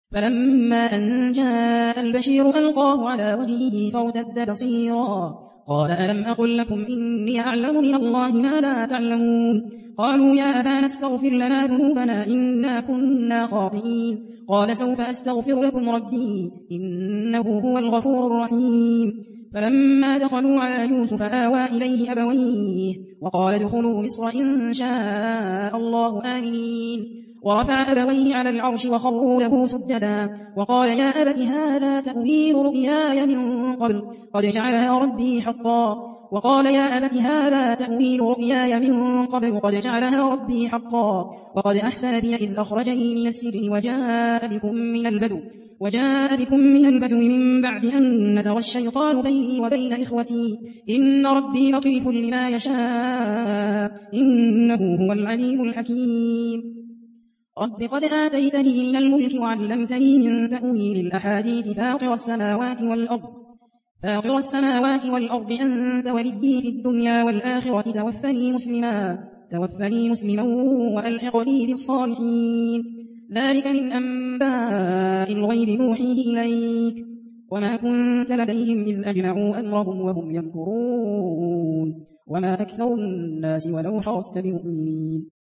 فلما أن جاء البشير ألقاه على وجهه فارتد بصيرا قال ألم أقل لكم إني أعلم من الله ما لا تعلمون قالوا يا أبانا استغفر لنا ذنوبنا إنا كنا خاطئين قال سوف أستغفر لكم ربي إنه هو الغفور الرحيم فلما دخلوا على يوسف آوى إليه أبويه وقال ادخلوا مصر إن شاء الله آمنين ورفع أبويه على العرش وخروا له سجدا وقال يا أبت هذا تأويل رؤياي من قبل قد جعلها ربي حقا وقال يا أبت هذا تأويل رؤياي من قبل قد جعلها ربي حقا وقد أحسن بي إذ أخرجني من السجن وجاء بكم من البدو من بعد أن نزغ الشيطان بيني وبين إخوتي إن ربي لطيف لما يشاء إنه هو العليم الحكيم رب قد آتيتني من الملك وعلمتني من تأويل الأحاديث فاطر السماوات والأرض أنت وليي في الدنيا والآخرة توفني مسلما وألحقني بالصالحين ذلك من أنباء الغيب نوحيه إليك وما كنت لديهم إذ أجمعوا أمرهم وهم يمكرون وما أكثر الناس ولو حرصت بمؤمنين